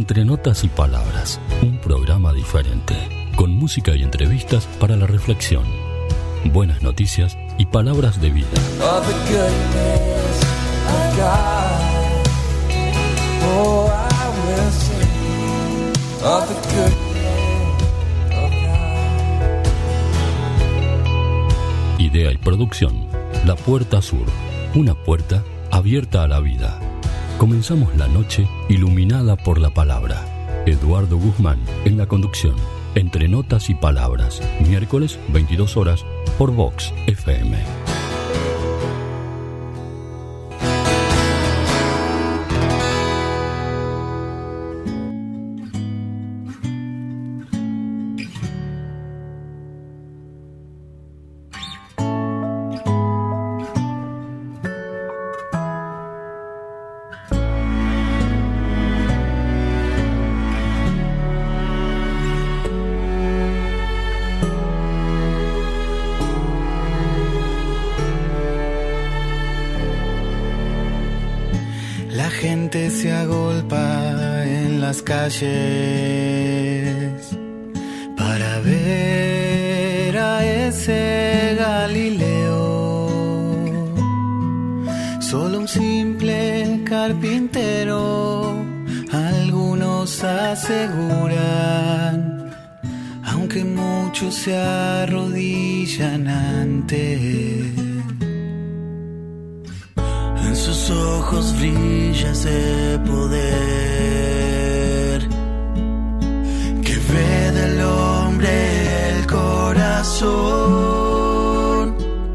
Entre Notas y Palabras, un programa diferente, con música y entrevistas para la reflexión, buenas noticias y palabras de vida. Of the goodness of God, oh, I will sing of the goodness of God. Idea y producción, La Puerta Sur, una puerta abierta a la vida. Comenzamos la noche iluminada por la palabra. Eduardo Guzmán en la conducción. Entre Notas y Palabras, miércoles 22 horas por Vox FM. Se agolpa en las calles para ver a ese Galileo. Solo un simple carpintero, algunos aseguran, aunque muchos se arrodillan ante. En sus ojos brilla ese poder que ve del hombre el corazón.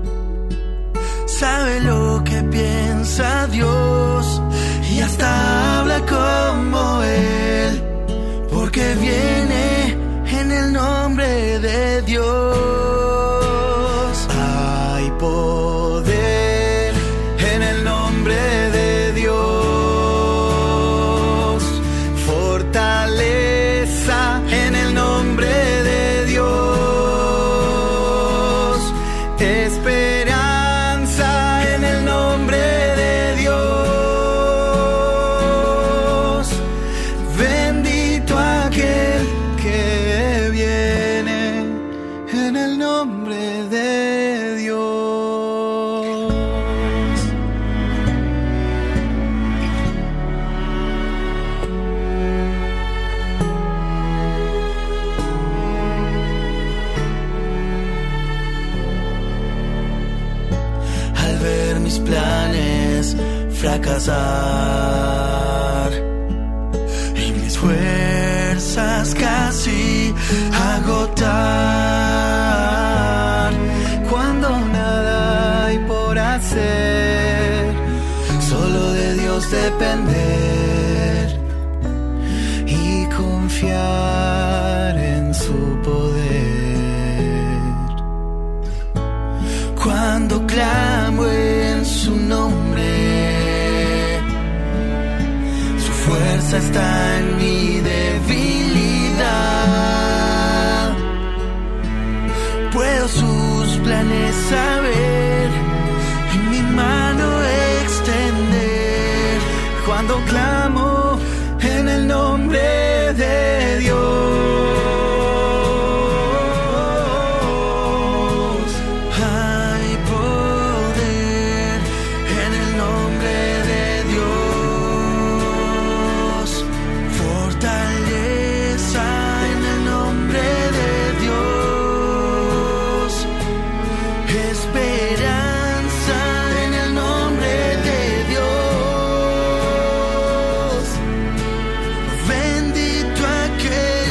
Sabe lo que piensa Dios y hasta habla como Él, porque viene en el nombre de Dios. Hay poder en el nombre de Dios, fortaleza en el nombre de Dios, esperanza en el nombre de Dios. Bendito aquel que viene en el nombre de Dios. Mis planes fracasar y mis fuerzas casi agotar, cuando nada hay por hacer, solo de Dios depender y confiar en su poder. Cuando clamo en su nombre, su fuerza está en mi debilidad. Puedo sus planes saber y mi mano extender. Cuando clamo en el nombre de Dios. Bendito aquel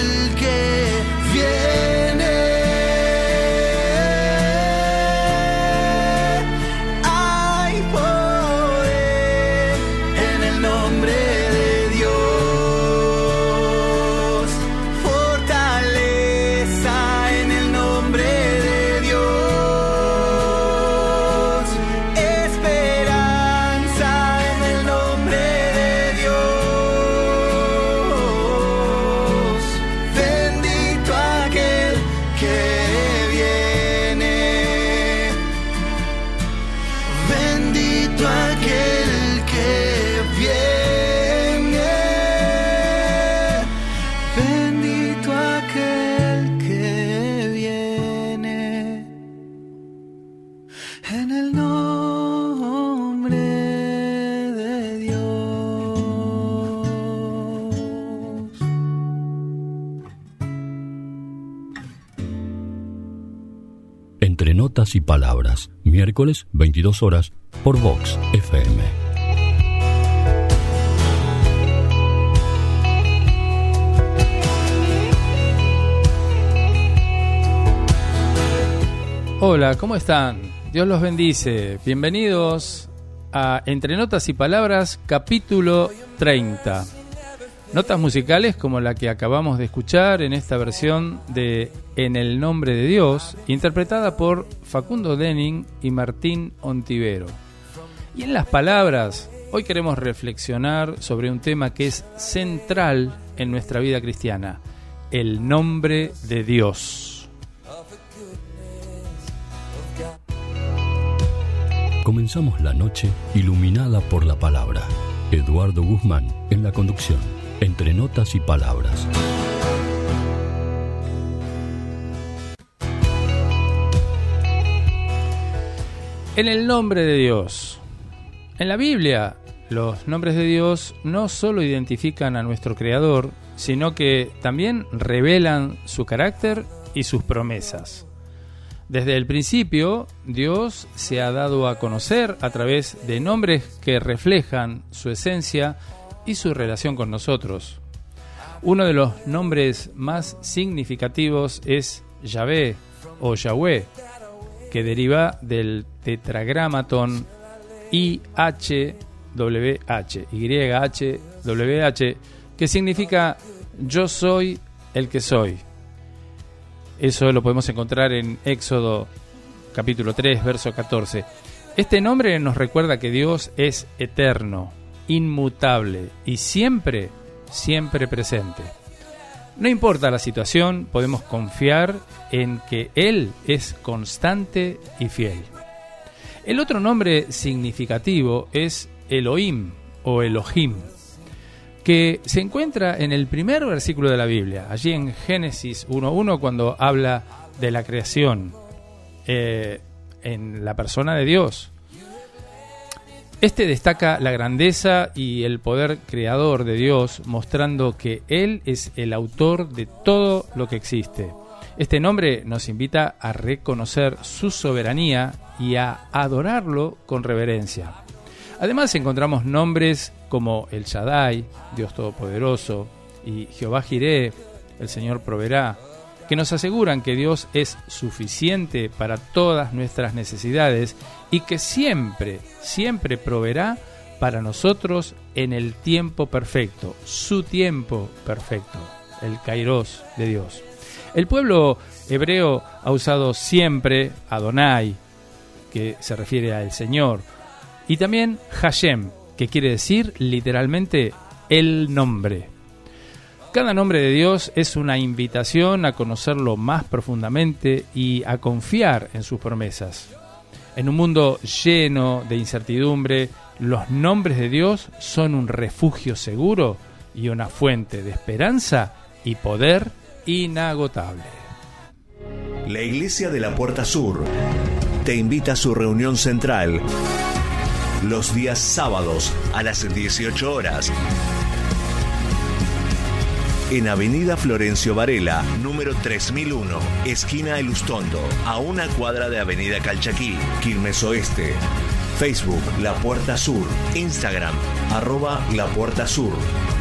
Entre Notas y Palabras, miércoles 22 horas por Vox FM. Hola, ¿cómo están? Dios los bendice. Bienvenidos a Entre Notas y Palabras, capítulo 30. Notas musicales como la que acabamos de escuchar en esta versión de En el Nombre de Dios, interpretada por Facundo Denning y Martín Ontivero. Y en las palabras, hoy queremos reflexionar sobre un tema que es central en nuestra vida cristiana: el nombre de Dios. Comenzamos la noche iluminada por la palabra. Eduardo Guzmán en la conducción. Entre Notas y Palabras. En el nombre de Dios. En la Biblia, los nombres de Dios no solo identifican a nuestro Creador, sino que también revelan su carácter y sus promesas. Desde el principio, Dios se ha dado a conocer a través de nombres que reflejan su esencia y su relación con nosotros. Uno de los nombres más significativos es Yahvé o Yahweh, que deriva del tetragramatón YHWH, que significa yo soy el que soy. Eso lo podemos encontrar en Éxodo capítulo 3, verso 14. Este nombre nos recuerda que Dios es eterno, inmutable y siempre presente. No importa la situación, podemos confiar en que Él es constante y fiel. El otro nombre significativo es Elohim o Elohim, que se encuentra en el primer versículo de la Biblia, allí en Génesis 1:1, cuando habla de la creación en la persona de Dios. Este destaca la grandeza y el poder creador de Dios, mostrando que Él es el autor de todo lo que existe. Este nombre nos invita a reconocer su soberanía y a adorarlo con reverencia. Además encontramos nombres como El Shaddai, Dios Todopoderoso, y Jehová Jireh, el Señor proveerá, que nos aseguran que Dios es suficiente para todas nuestras necesidades y que siempre proveerá para nosotros en el tiempo perfecto, su tiempo perfecto, el Kairos de Dios. El pueblo hebreo ha usado siempre Adonai, que se refiere al Señor, y también Hashem, que quiere decir literalmente el nombre. Cada nombre de Dios es una invitación a conocerlo más profundamente y a confiar en sus promesas. En un mundo lleno de incertidumbre, los nombres de Dios son un refugio seguro y una fuente de esperanza y poder inagotable. La Iglesia de la Puerta Sur te invita a su reunión central los días sábados a las 18 horas. En Avenida Florencio Varela, número 3001, esquina El Ustondo, a una cuadra de Avenida Calchaquí, Quilmes Oeste. Facebook, La Puerta Sur. Instagram, @La Puerta Sur.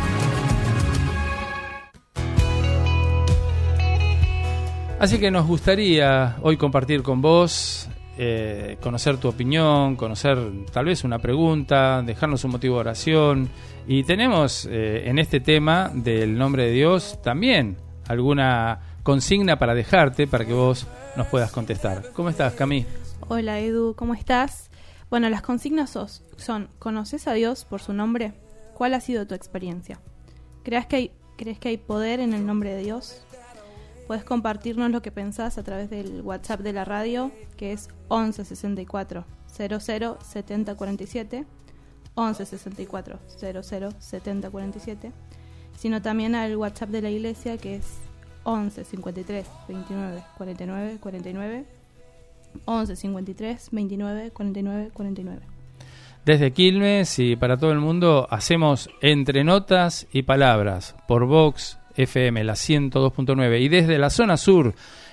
Así que nos gustaría hoy compartir con vos, conocer tu opinión, conocer tal vez una pregunta, dejarnos un motivo de oración. Y tenemos en este tema del nombre de Dios también alguna consigna para dejarte, para que vos nos puedas contestar. ¿Cómo estás, Cami? Hola, Edu, ¿cómo estás? Bueno, las consignas son: ¿conoces a Dios por su nombre? ¿Cuál ha sido tu experiencia? ¿Crees que hay poder en el nombre de Dios? Puedes compartirnos lo que pensás a través del WhatsApp de la radio, que es 11 64 00 70 47, 11 64 00 70 47, sino también al WhatsApp de la iglesia, que es 11 53 29 49 49, 11 53 29 49 49. Desde Quilmes y para todo el mundo hacemos Entre Notas y Palabras por Vox FM, la 102.9, y desde la zona sur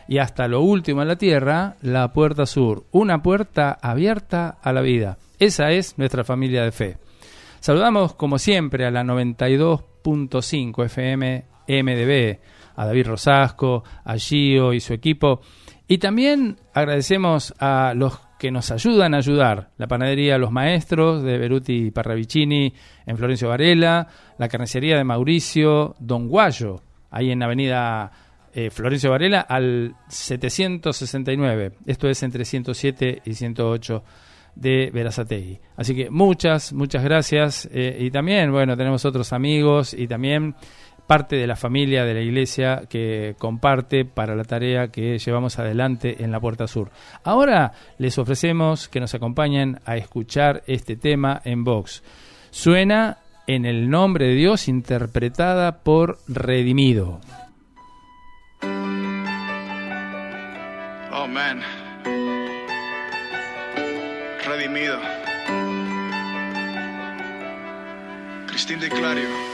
y hasta lo último en la tierra, la Puerta Sur, una puerta abierta a la vida. Esa es nuestra familia de fe. Saludamos como siempre a la 92.5 FM MDB, a David Rosasco, a Gio y su equipo, y también agradecemos a los que nos ayudan a ayudar, la panadería Los Maestros de Beruti Parravicini en Florencio Varela, la carnicería de Mauricio Don Guayo, ahí en avenida Florencio Varela al 769, esto es entre 107 y 108 de Berazategui. Así que muchas gracias, y también, bueno, tenemos otros amigos y también parte de la familia de la iglesia que comparte para la tarea que llevamos adelante en la Puerta Sur. Ahora les ofrecemos que nos acompañen a escuchar este tema en Vox. Suena En el Nombre de Dios, interpretada por Redimido. Oh man, Redimido, Cristín de Clario.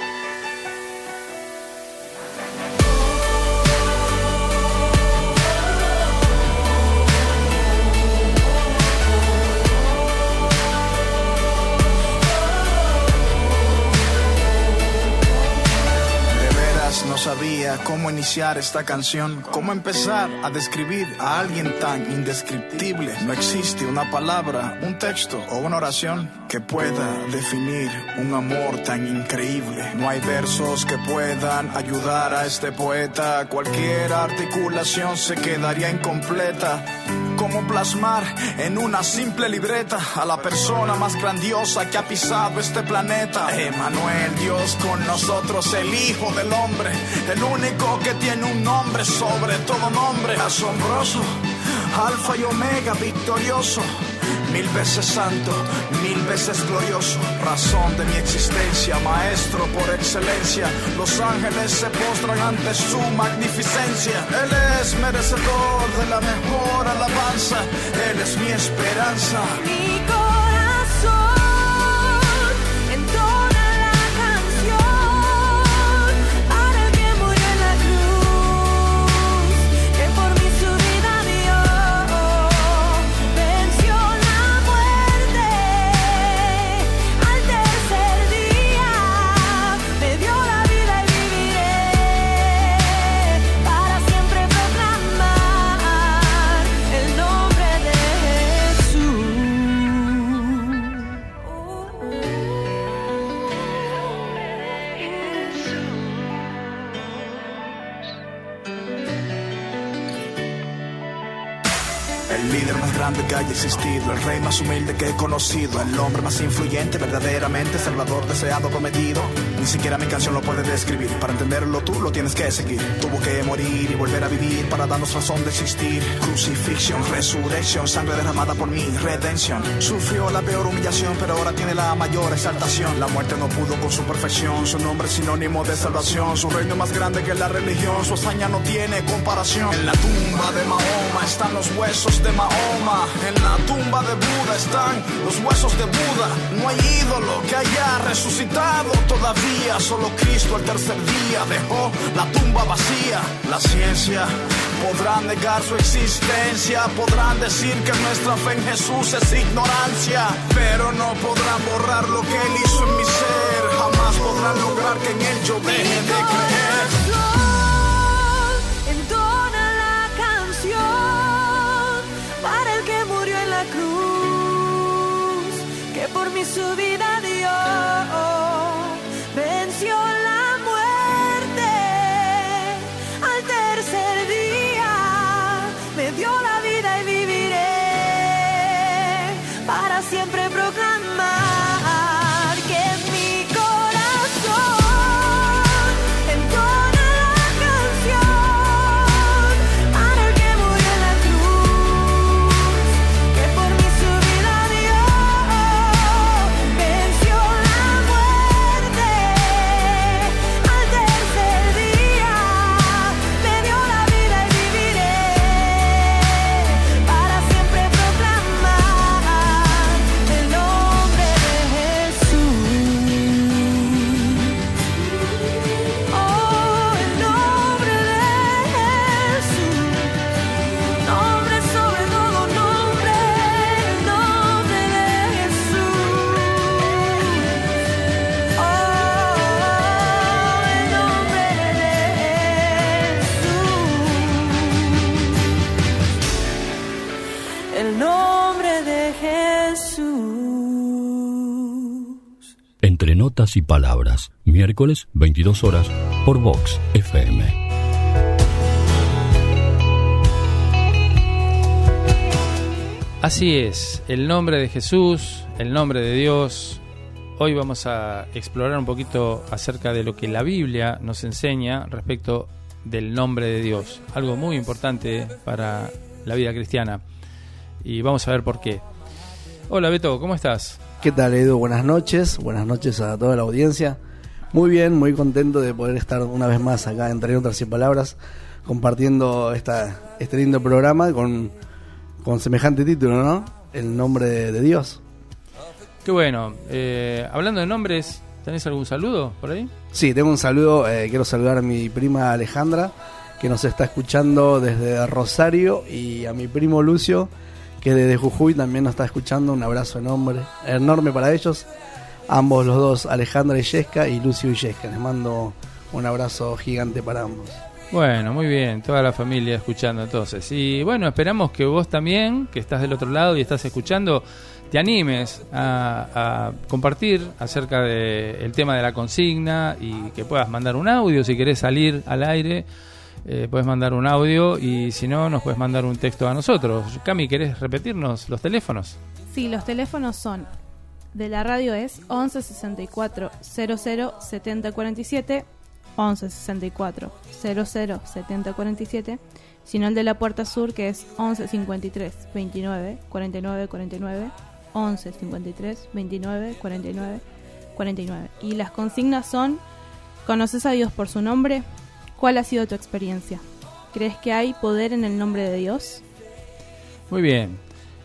No sabía cómo iniciar esta canción, cómo empezar a describir a alguien tan indescriptible. No existe una palabra, un texto o una oración que pueda definir un amor tan increíble. No hay versos que puedan ayudar a este poeta. Cualquier articulación se quedaría incompleta. ¿Cómo plasmar en una simple libreta a la persona más grandiosa que ha pisado este planeta? Emmanuel, Dios con nosotros, el Hijo del Hombre, el único que tiene un nombre sobre todo nombre. Asombroso, Alfa y Omega, victorioso, 1000 veces santo, 1000 veces glorioso, razón de mi existencia, maestro por excelencia. Los ángeles se postran ante su magnificencia. Él es merecedor de la mejor alabanza. Él es mi esperanza. Mi corazón entona la canción para el que murió en la cruz, que por mí su vida dio, venció la muerte al tercer día, me dio la vida y viviré para siempre proclamar el nombre de Jesús. El líder más grande que haya existido, el rey más humilde que he conocido, el hombre más influyente, verdaderamente salvador, deseado, prometido. Ni siquiera mi canción lo puede describir. Para entenderlo tú lo tienes que seguir. Tuvo que morir y volver a vivir para darnos razón de existir. Crucifixión, resurrección, sangre derramada por mí, redención. Sufrió la peor humillación, pero ahora tiene la mayor exaltación. La muerte no pudo con su perfección, su nombre es sinónimo de salvación. Su reino es más grande que la religión, su hazaña no tiene comparación. En la tumba de Mahoma están los huesos de Mahoma. En la tumba de Buda están los huesos de Buda. No hay ídolo que haya resucitado todavía. Solo Cristo al tercer día dejó la tumba vacía. La ciencia podrá negar su existencia, podrán decir que nuestra fe en Jesús es ignorancia, pero no podrán borrar lo que Él hizo en mi ser. Jamás podrán lograr que en Él yo deje de creer. Entona la canción para el que murió en la cruz, que por mí su vida dio, venció la muerte al tercer día, me dio la vida y viviré para siempre proclamar que mi corazón entona la canción para el que murió en la cruz, que por mí su vida dio, Entre Notas y Palabras, miércoles 22 horas por Vox FM. Así es, el nombre de Jesús, el nombre de Dios. Hoy vamos a explorar un poquito acerca de lo que la Biblia nos enseña respecto del nombre de Dios. Algo muy importante para la vida cristiana. Y vamos a ver por qué. Hola Beto, ¿cómo estás? ¿Qué tal, Edu? Buenas noches a toda la audiencia. Muy bien, muy contento de poder estar una vez más acá Entre Notas y Palabras, compartiendo este lindo programa con semejante título, ¿no? El nombre de Dios. Qué bueno. Hablando de nombres, ¿tenés algún saludo por ahí? Sí, tengo un saludo. Quiero saludar a mi prima Alejandra, que nos está escuchando desde Rosario, y a mi primo Lucio, que desde Jujuy también nos está escuchando. Un abrazo enorme para ellos. Ambos los dos, Alejandra y Yesca, y Lucio y Yesca. Les mando un abrazo gigante para ambos. Bueno, muy bien, toda la familia escuchando entonces. Y bueno, esperamos que vos también, que estás del otro lado y estás escuchando, te animes a compartir acerca del tema de la consigna, y que puedas mandar un audio. Si querés salir al aire, puedes mandar un audio, y si no, nos puedes mandar un texto a nosotros. Cami, ¿querés repetirnos los teléfonos? Sí, los teléfonos son de la radio es 11 64 00 70 47, 11 64 00 70 47, sino el de la Puerta Sur, que es 11 53 29 49 49, 11 53 29 49 49. Y las consignas son: ¿conoces a Dios por su nombre? ¿Cuál ha sido tu experiencia? ¿Crees que hay poder en el nombre de Dios? Muy bien.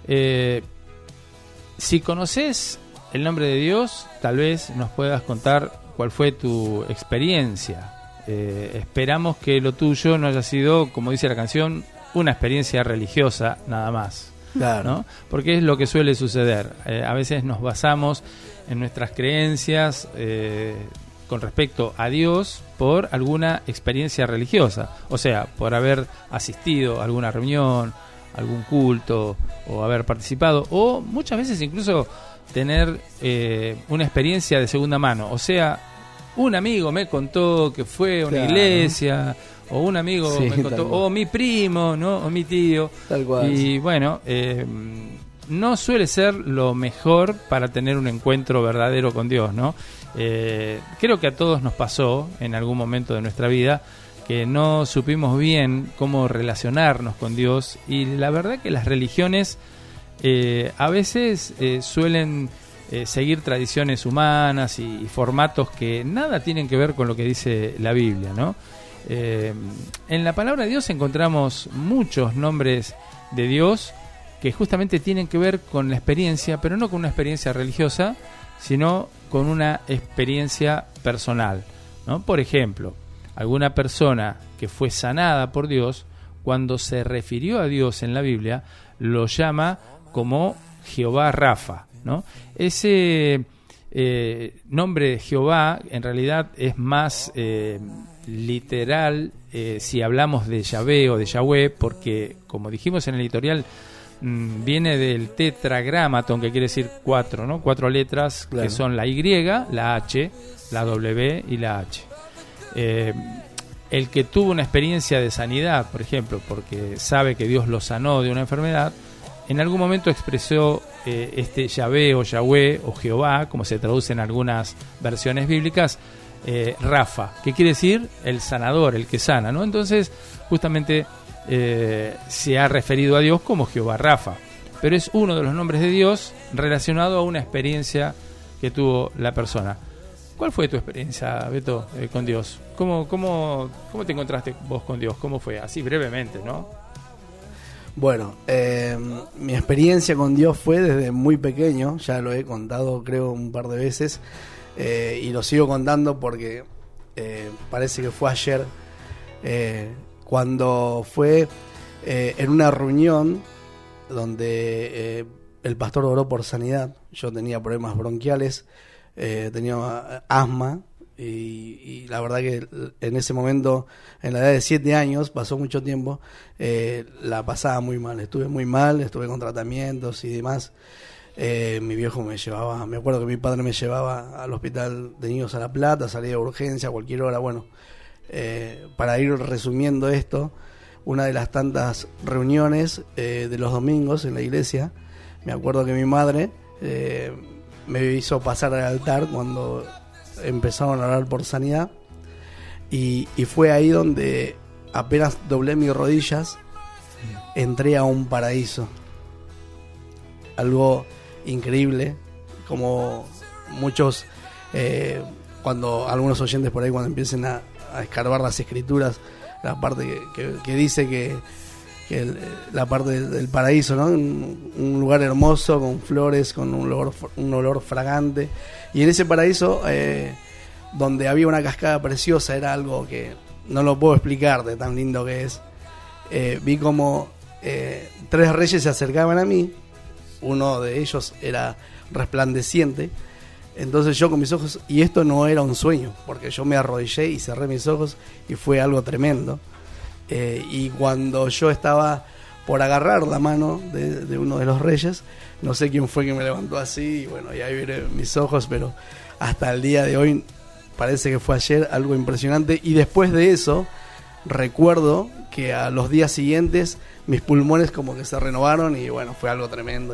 Si conoces el nombre de Dios, tal vez nos puedas contar cuál fue tu experiencia. Esperamos que lo tuyo no haya sido, como dice la canción, una experiencia religiosa nada más. Claro. ¿No? Porque es lo que suele suceder. A veces nos basamos en nuestras creencias con respecto a Dios por alguna experiencia religiosa. O sea, por haber asistido a alguna reunión, algún culto, o haber participado, o muchas veces incluso tener una experiencia de segunda mano. O sea, un amigo me contó que fue a una iglesia, o un amigo me contó, o mi primo, ¿no? O mi tío. Tal cual. Y bueno, no suele ser lo mejor para tener un encuentro verdadero con Dios, ¿no? Creo que a todos nos pasó en algún momento de nuestra vida que no supimos bien cómo relacionarnos con Dios, y la verdad que las religiones a veces suelen seguir tradiciones humanas y formatos que nada tienen que ver con lo que dice la Biblia, ¿no? En la palabra de Dios encontramos muchos nombres de Dios que justamente tienen que ver con la experiencia, pero no con una experiencia religiosa, sino con una experiencia personal, ¿no? Por ejemplo, alguna persona que fue sanada por Dios, cuando se refirió a Dios en la Biblia, lo llama como Jehová Rafa, ¿no? Ese nombre de Jehová en realidad es más literal si hablamos de Yahvé o de Yahweh, porque, como dijimos en el editorial, viene del tetragramaton, que quiere decir cuatro, ¿no? Cuatro letras, claro, que son la Y, la H, la W y la H. El que tuvo una experiencia de sanidad, por ejemplo, porque sabe que Dios lo sanó de una enfermedad, en algún momento expresó este Yahvé o Yahweh o Jehová, como se traduce en algunas versiones bíblicas, Rafa, que quiere decir el sanador, el que sana, ¿no? Entonces, justamente se ha referido a Dios como Jehová Rafa, pero es uno de los nombres de Dios relacionado a una experiencia que tuvo la persona. ¿Cuál fue tu experiencia, Beto, con Dios? ¿Cómo te encontraste vos con Dios? ¿Cómo fue? Así brevemente, ¿no? Bueno, mi experiencia con Dios fue desde muy pequeño. Ya lo he contado creo un par de veces, y lo sigo contando porque parece que fue ayer, cuando fue en una reunión donde el pastor oró por sanidad. Yo tenía problemas bronquiales, tenía asma, y la verdad que en ese momento, en la edad de 7 años, pasó mucho tiempo, la pasaba muy mal, estuve muy mal, estuve con tratamientos y demás, Mi viejo me llevaba, me acuerdo que mi padre me llevaba al hospital de niños a La Plata, salía de urgencia a cualquier hora. Bueno, para ir resumiendo esto, una de las tantas reuniones de los domingos en la iglesia, me acuerdo que mi madre me hizo pasar al altar cuando empezaron a orar por sanidad, y fue ahí donde apenas doblé mis rodillas, entré a un paraíso. Algo increíble, como muchos, cuando algunos oyentes por ahí, cuando empiecen a escarbar las escrituras, la parte que dice que la parte del paraíso, ¿no? Un lugar hermoso, con flores, con un olor fragante, y en ese paraíso, donde había una cascada preciosa, era algo que no lo puedo explicar de tan lindo que es. Vi como 3 reyes se acercaban a mí. Uno de ellos era resplandeciente. Entonces yo con mis ojos, y esto no era un sueño, porque yo me arrodillé y cerré mis ojos, y fue algo tremendo. Y cuando yo estaba por agarrar la mano de uno de los reyes, no sé quién fue que me levantó así, y bueno, y ahí vi mis ojos, pero hasta el día de hoy, parece que fue ayer, algo impresionante. Y después de eso, recuerdo que a los días siguientes mis pulmones como que se renovaron, y bueno, fue algo tremendo.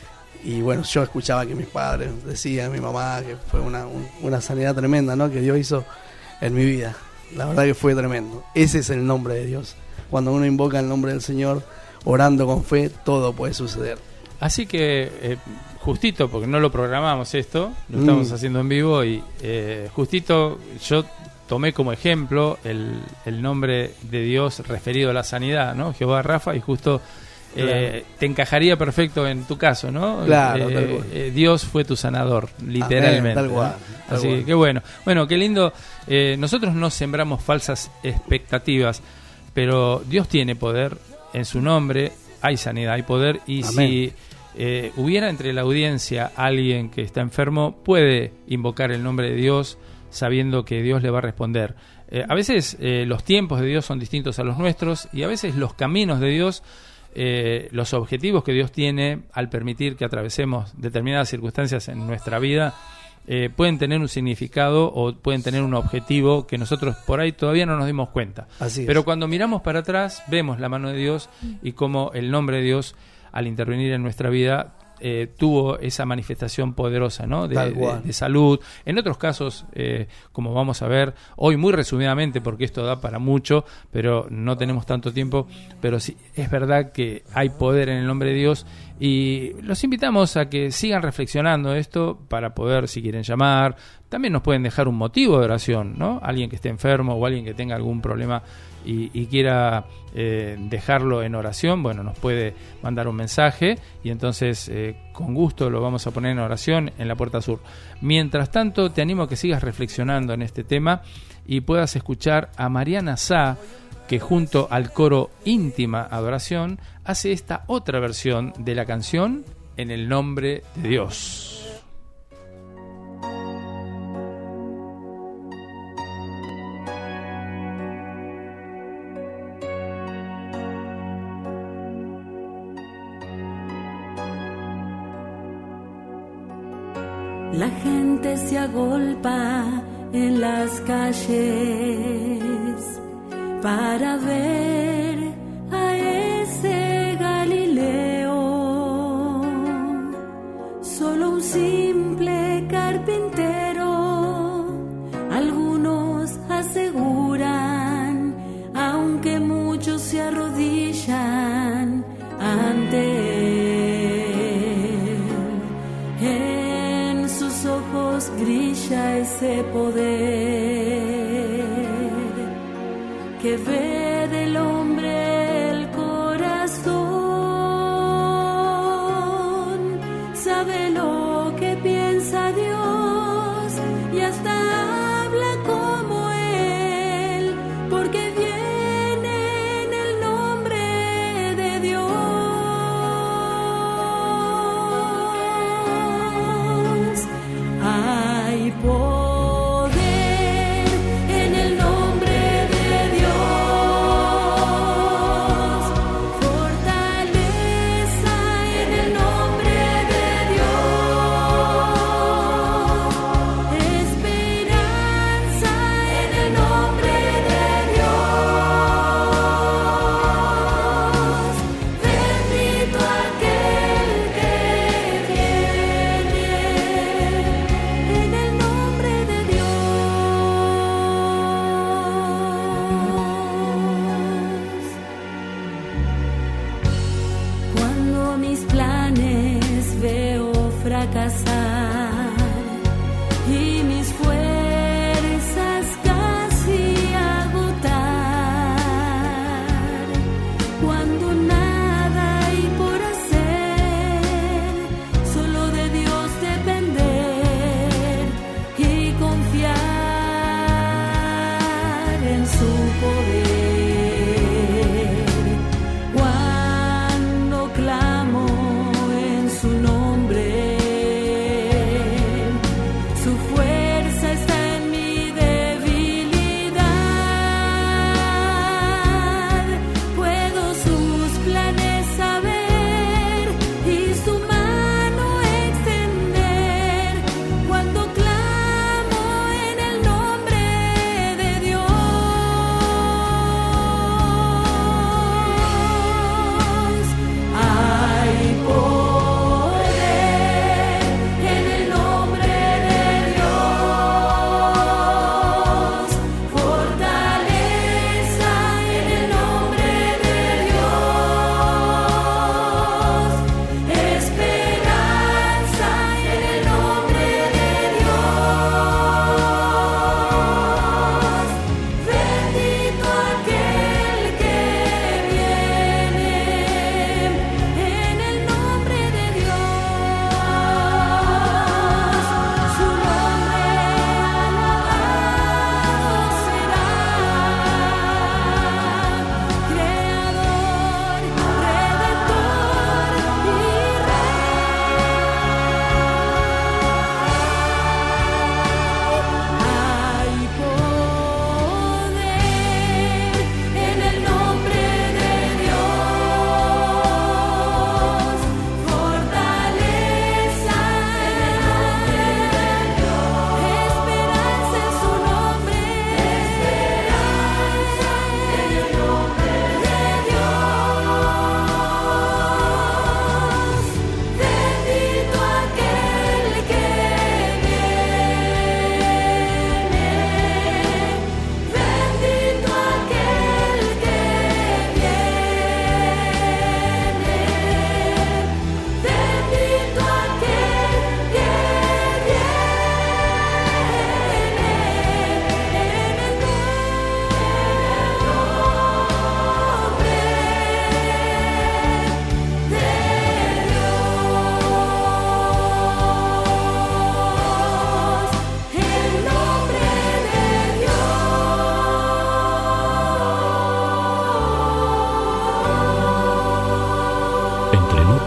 Y bueno, yo escuchaba que mis padres decían, mi mamá, que fue una sanidad tremenda, ¿no?, que Dios hizo en mi vida. La verdad que fue tremendo. Ese es el nombre de Dios. Cuando uno invoca el nombre del Señor, orando con fe, todo puede suceder. Así que, justito, porque no lo programamos esto, lo estamos haciendo en vivo, y justito yo tomé como ejemplo el nombre de Dios referido a la sanidad, ¿no? Jehová Rafa, y justo te encajaría perfecto en tu caso, ¿no? Claro, Dios fue tu sanador, literalmente. Tal cual. Así que qué bueno. Bueno, qué lindo. Nosotros no sembramos falsas expectativas, pero Dios tiene poder, en su nombre hay sanidad, hay poder, y si hubiera entre la audiencia alguien que está enfermo, puede invocar el nombre de Dios sabiendo que Dios le va a responder. A veces los tiempos de Dios son distintos a los nuestros, y a veces los caminos de Dios, los objetivos que Dios tiene al permitir que atravesemos determinadas circunstancias en nuestra vida, pueden tener un significado o pueden tener un objetivo que nosotros por ahí todavía no nos dimos cuenta. Pero cuando miramos para atrás, vemos la mano de Dios, y cómo el nombre de Dios, al intervenir en nuestra vida, tuvo esa manifestación poderosa, ¿no? de salud. En otros casos, como vamos a ver hoy muy resumidamente, porque esto da para mucho, pero no tenemos tanto tiempo, pero sí es verdad que hay poder en el nombre de Dios, y los invitamos a que sigan reflexionando esto para poder, si quieren llamar, también nos pueden dejar un motivo de oración, ¿no? Alguien que esté enfermo o alguien que tenga algún problema y quiera dejarlo en oración, bueno, nos puede mandar un mensaje, y entonces con gusto lo vamos a poner en oración en la Puerta Sur. Mientras tanto, te animo a que sigas reflexionando en este tema y puedas escuchar a Mariana Sá, que junto al coro Íntima Adoración hace esta otra versión de la canción En el Nombre de Dios. La gente se agolpa en las calles para ver a ese Galileo, solo un simple carpintero, algunos aseguran, aunque muchos se arrodillan ante él. En sus ojos brilla ese poder que ve del hombre el corazón, sabe lo que piensa Dios y hasta habla como Él, porque viene en el nombre de Dios. Hay poder en el nombre de Dios.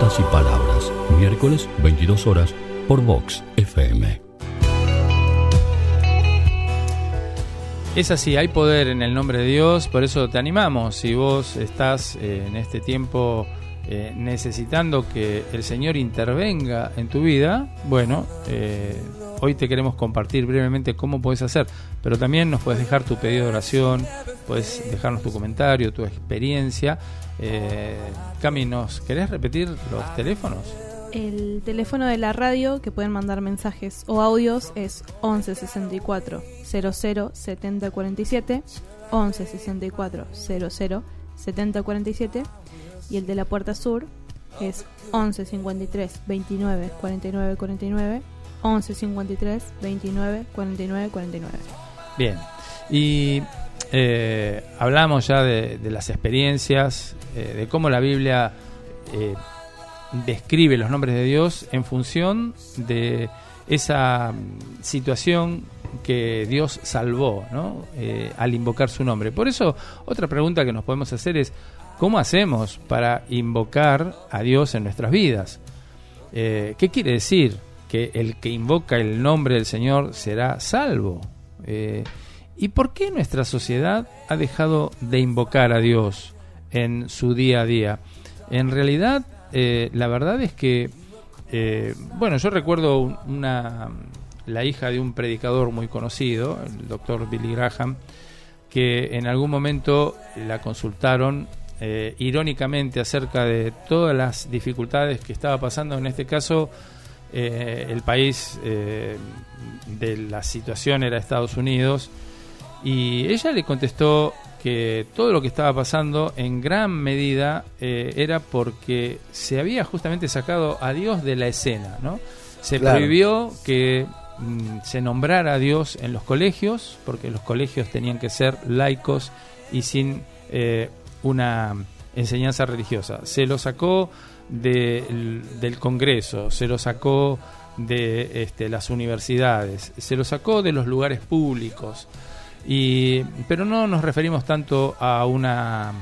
Palabras y Palabras, miércoles 22 horas por Vox FM. Es así, hay poder en el nombre de Dios, por eso te animamos. Si vos estás en este tiempo necesitando que el Señor intervenga en tu vida, bueno, hoy te queremos compartir brevemente cómo podés hacer, pero también nos puedes dejar tu pedido de oración, puedes dejarnos tu comentario, tu experiencia. Cami, ¿nos querés repetir los teléfonos? El teléfono de la radio que pueden mandar mensajes o audios es 11 64 00 70 47, 11 64 00 70 47, y el de la Puerta Sur es 11 53 29 49 49, 11 53 29 49 49. Bien, y hablamos ya de las experiencias, de cómo la Biblia describe los nombres de Dios en función de esa situación que Dios salvó, ¿no? Al invocar su nombre. Por eso, otra pregunta que nos podemos hacer es: ¿cómo hacemos para invocar a Dios en nuestras vidas? ¿Qué quiere decir? Que el que invoca el nombre del Señor será salvo. ¿Y por qué nuestra sociedad ha dejado de invocar a Dios en su día a día? En realidad, la verdad es que, bueno, yo recuerdo la hija de un predicador muy conocido, el doctor Billy Graham, que en algún momento la consultaron irónicamente acerca de todas las dificultades que estaba pasando, en este caso el país de la situación era Estados Unidos, y ella le contestó que todo lo que estaba pasando en gran medida era porque se había justamente sacado a Dios de la escena, ¿no? Se prohibió que se nombrara a Dios en los colegios, porque los colegios tenían que ser laicos y sin una enseñanza religiosa. Se lo sacó del Congreso, se lo sacó de las universidades, se lo sacó de los lugares públicos. Pero no nos referimos tanto a una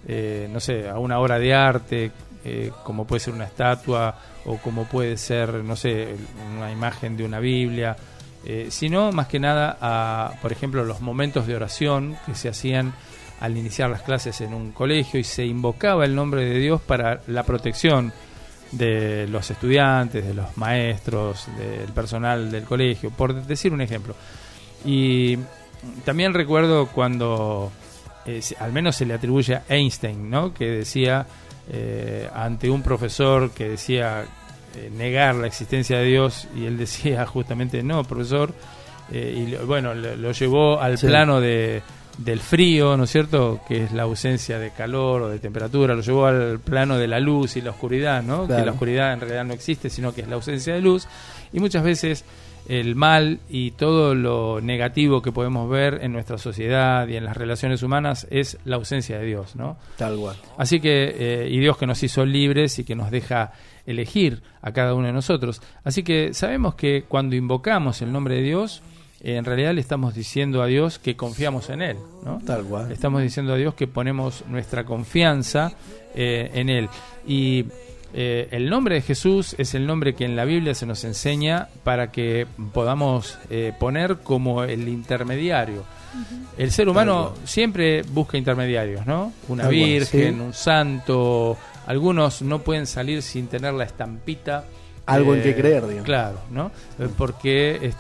a una obra de arte como puede ser una estatua o como puede ser, no sé, una imagen de una Biblia, sino más que nada a, por ejemplo, los momentos de oración que se hacían al iniciar las clases en un colegio y se invocaba el nombre de Dios para la protección de los estudiantes, de los maestros, del personal del colegio, por decir un ejemplo. Y también recuerdo cuando, al menos se le atribuye a Einstein, ¿no?, que decía, ante un profesor que decía negar la existencia de Dios, y él decía justamente: no, profesor, y bueno, lo llevó al plano del frío, ¿no es cierto?, que es la ausencia de calor o de temperatura, lo llevó al plano de la luz y la oscuridad, ¿no?, claro, que la oscuridad en realidad no existe, sino que es la ausencia de luz, y muchas veces el mal y todo lo negativo que podemos ver en nuestra sociedad y en las relaciones humanas es la ausencia de Dios, ¿no? Tal cual. Así que, y Dios que nos hizo libres y que nos deja elegir a cada uno de nosotros. Así que sabemos que cuando invocamos el nombre de Dios, en realidad le estamos diciendo a Dios que confiamos en Él, ¿no? Tal cual. Le estamos diciendo a Dios que ponemos nuestra confianza en Él. Y el nombre de Jesús es el nombre que en la Biblia se nos enseña para que podamos poner como el intermediario. Uh-huh. El ser humano siempre busca intermediarios, ¿no? Una virgen, sí, un santo. Algunos no pueden salir sin tener la estampita. Algo en que creer, digamos. Claro, ¿no? Porque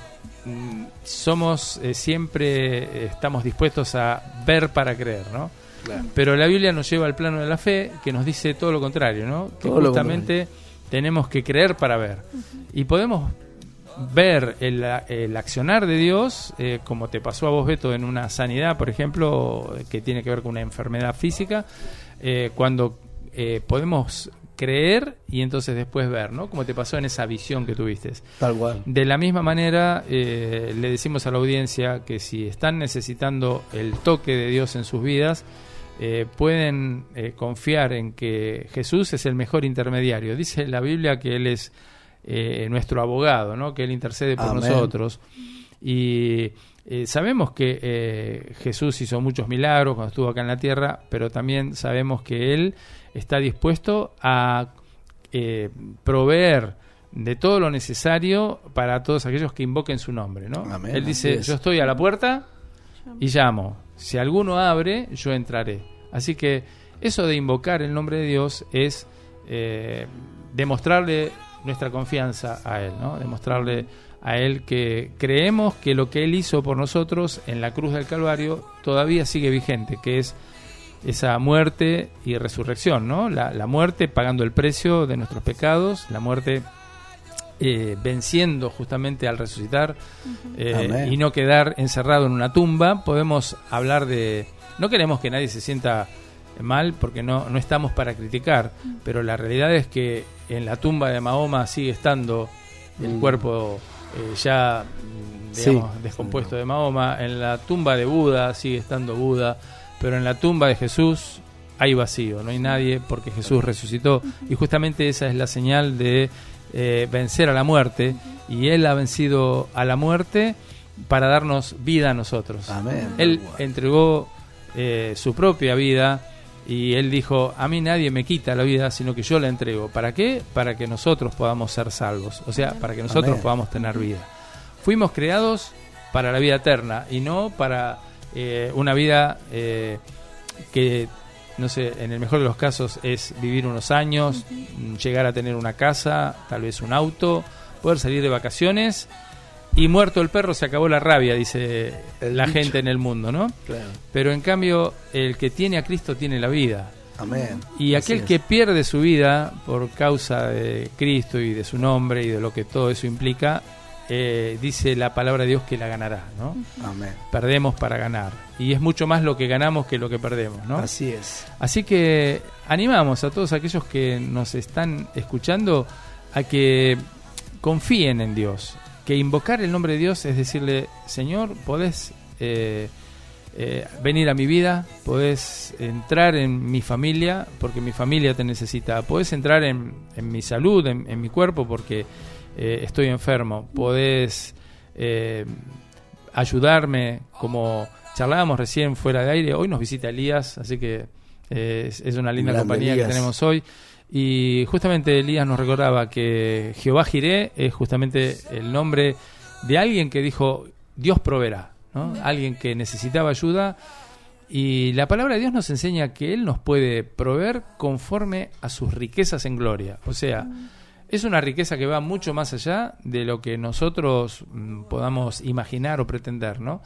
somos siempre estamos dispuestos a ver para creer, ¿no? Claro. Pero la Biblia nos lleva al plano de la fe, que nos dice todo lo contrario, ¿no? Que justamente tenemos que creer para ver. Uh-huh. Y podemos ver el accionar de Dios, como te pasó a vos, Beto, en una sanidad, por ejemplo, que tiene que ver con una enfermedad física, cuando podemos creer y entonces después ver, ¿no? Como te pasó en esa visión que tuviste. Tal cual. De la misma manera, le decimos a la audiencia que si están necesitando el toque de Dios en sus vidas, pueden confiar en que Jesús es el mejor intermediario. Dice la Biblia que Él es nuestro abogado, ¿no?, que Él intercede por nosotros. Y sabemos que Jesús hizo muchos milagros cuando estuvo acá en la tierra, pero también sabemos que Él está dispuesto a proveer de todo lo necesario para todos aquellos que invoquen su nombre, ¿no? Amén, Él dice, así es. yo estoy a la puerta y llamo. Si alguno abre, yo entraré. Así que eso de invocar el nombre de Dios es demostrarle nuestra confianza a Él, ¿no? Demostrarle a Él que creemos que lo que Él hizo por nosotros en la cruz del Calvario todavía sigue vigente, que es esa muerte y resurrección, ¿no? La muerte pagando el precio de nuestros pecados, la muerte venciendo justamente al resucitar, y no quedar encerrado en una tumba. Podemos hablar de... No queremos que nadie se sienta mal, porque no estamos para criticar, pero la realidad es que en la tumba de Mahoma sigue estando el cuerpo ya, digamos, descompuesto de Mahoma. En la tumba de Buda sigue estando Buda, pero en la tumba de Jesús hay vacío, no hay nadie, porque Jesús resucitó, y justamente esa es la señal de vencer a la muerte, y Él ha vencido a la muerte para darnos vida a nosotros. Amén. Él entregó su propia vida, y Él dijo, a mí nadie me quita la vida, sino que yo la entrego. ¿Para qué? Para que nosotros podamos ser salvos, o sea, para que nosotros Amén. podamos tener vida. Fuimos creados para la vida eterna, y no para una vida que, no sé, en el mejor de los casos es vivir unos años, llegar a tener una casa, tal vez un auto, poder salir de vacaciones, y muerto el perro se acabó la rabia, dice la gente en el mundo, ¿no? Claro. Pero en cambio, el que tiene a Cristo tiene la vida. Amén. Y Así aquel es. que pierde su vida por causa de Cristo y de su nombre y de lo que todo eso implica, dice la palabra de Dios que la ganará, ¿no? Amén. Perdemos para ganar, y es mucho más lo que ganamos que lo que perdemos, ¿no? Así es. Así que animamos a todos aquellos que nos están escuchando a que confíen en Dios, que invocar el nombre de Dios es decirle, Señor, podés venir a mi vida, podés entrar en mi familia, porque mi familia te necesita, podés entrar en mi salud, en mi cuerpo, porque estoy enfermo, podés ayudarme, como charlábamos recién fuera de aire. Hoy nos visita Elías, así que es una linda Grande compañía Elías. que tenemos hoy. Y justamente Elías nos recordaba que Jehová Jiré es justamente el nombre de alguien que dijo, Dios proveerá, ¿no? Alguien que necesitaba ayuda, y la palabra de Dios nos enseña que Él nos puede proveer conforme a sus riquezas en gloria. O sea, es una riqueza que va mucho más allá de lo que nosotros podamos imaginar o pretender, ¿no?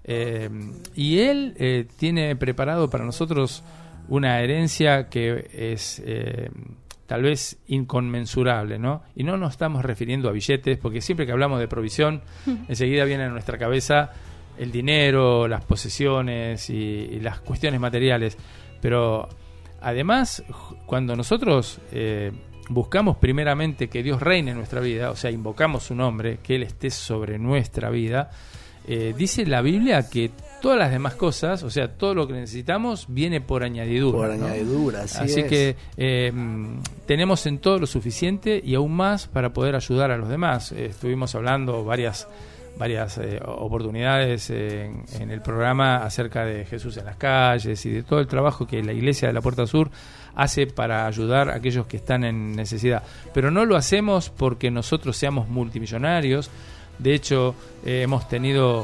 Y Él tiene preparado para nosotros una herencia que es tal vez inconmensurable, ¿no? Y no nos estamos refiriendo a billetes, porque siempre que hablamos de provisión, enseguida viene a nuestra cabeza el dinero, las posesiones y las cuestiones materiales. Pero además, cuando nosotros buscamos primeramente que Dios reine en nuestra vida, o sea, invocamos su nombre, que Él esté sobre nuestra vida, dice la Biblia que todas las demás cosas, o sea, todo lo que necesitamos viene por añadidura. Por ¿no? añadidura, Así es. que tenemos en todo lo suficiente y aún más para poder ayudar a los demás. Estuvimos hablando varias oportunidades en el programa acerca de Jesús en las calles y de todo el trabajo que la Iglesia de la Puerta Sur hace para ayudar a aquellos que están en necesidad. Pero no lo hacemos porque nosotros seamos multimillonarios. De hecho, hemos tenido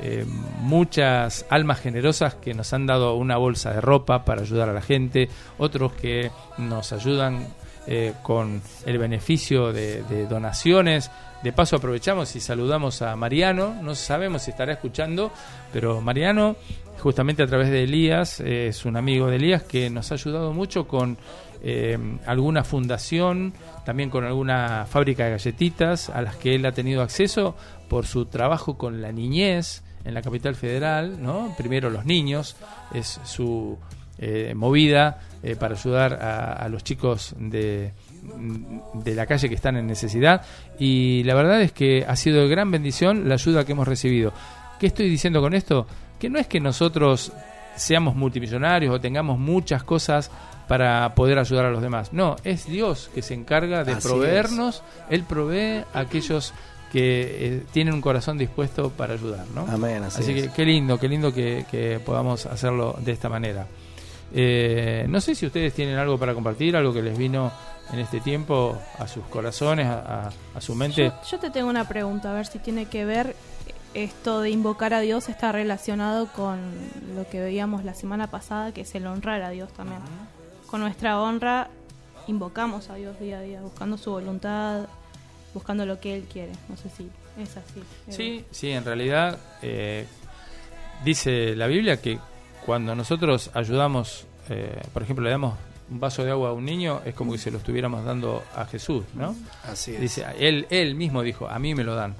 muchas almas generosas que nos han dado una bolsa de ropa para ayudar a la gente, otros que nos ayudan con el beneficio de donaciones. De paso aprovechamos y saludamos a Mariano, no sabemos si estará escuchando, pero Mariano, justamente a través de Elías, es un amigo de Elías que nos ha ayudado mucho con alguna fundación, también con alguna fábrica de galletitas a las que él ha tenido acceso por su trabajo con la niñez en la capital federal, ¿no? Primero los niños, es su movida para ayudar a los chicos de la calle que están en necesidad, y la verdad es que ha sido de gran bendición la ayuda que hemos recibido. ¿Qué estoy diciendo con esto? Que no es que nosotros seamos multimillonarios o tengamos muchas cosas para poder ayudar a los demás. No, es Dios que se encarga de Así proveernos. Él provee a aquellos que tienen un corazón dispuesto para ayudar, ¿no? Amén, así que es. qué lindo que podamos hacerlo de esta manera. No sé si ustedes tienen algo para compartir, algo que les vino en este tiempo a sus corazones, a su mente. Yo te tengo una pregunta, a ver si tiene que ver esto de invocar a Dios, está relacionado con lo que veíamos la semana pasada, que es el honrar a Dios también. Con nuestra honra invocamos a Dios día a día, buscando su voluntad, buscando lo que Él quiere. No sé si es así. Sí, en realidad dice la Biblia que cuando nosotros ayudamos, por ejemplo, le damos un vaso de agua a un niño, es como que se lo estuviéramos dando a Jesús, ¿no? Así es. Dice, él mismo dijo, a mí me lo dan.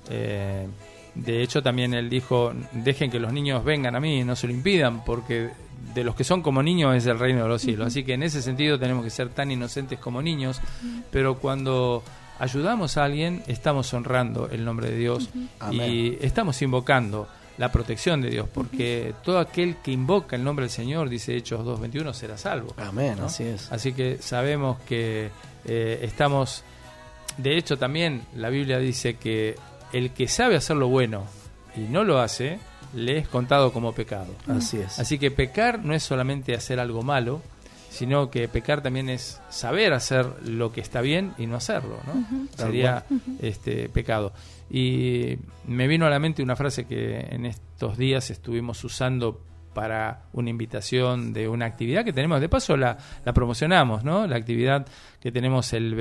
De hecho, también él dijo, dejen que los niños vengan a mí, no se lo impidan, porque de los que son como niños es el reino de los cielos. Así que en ese sentido tenemos que ser tan inocentes como niños, pero cuando ayudamos a alguien, estamos honrando el nombre de Dios y estamos invocando la protección de Dios, porque todo aquel que invoca el nombre del Señor, dice Hechos 2:21, será salvo. Amén, ¿no? así es. Así que sabemos que estamos, de hecho también la Biblia dice que el que sabe hacer lo bueno y no lo hace, le es contado como pecado. Así es. Así que pecar no es solamente hacer algo malo, sino que pecar también es saber hacer lo que está bien y no hacerlo, ¿no? Sería pecado. Y me vino a la mente una frase que en estos días estuvimos usando para una invitación de una actividad que tenemos. De paso la promocionamos, ¿no? La actividad que tenemos el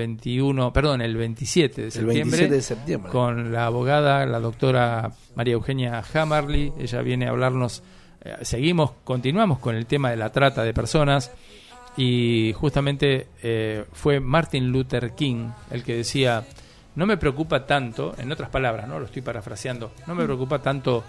27 de septiembre. El 27 de septiembre. Con la abogada, la doctora María Eugenia Hammerly. Ella viene a hablarnos. Continuamos con el tema de la trata de personas. Y justamente fue Martin Luther King el que decía: no me preocupa tanto, en otras palabras, no lo estoy parafraseando, no me preocupa tanto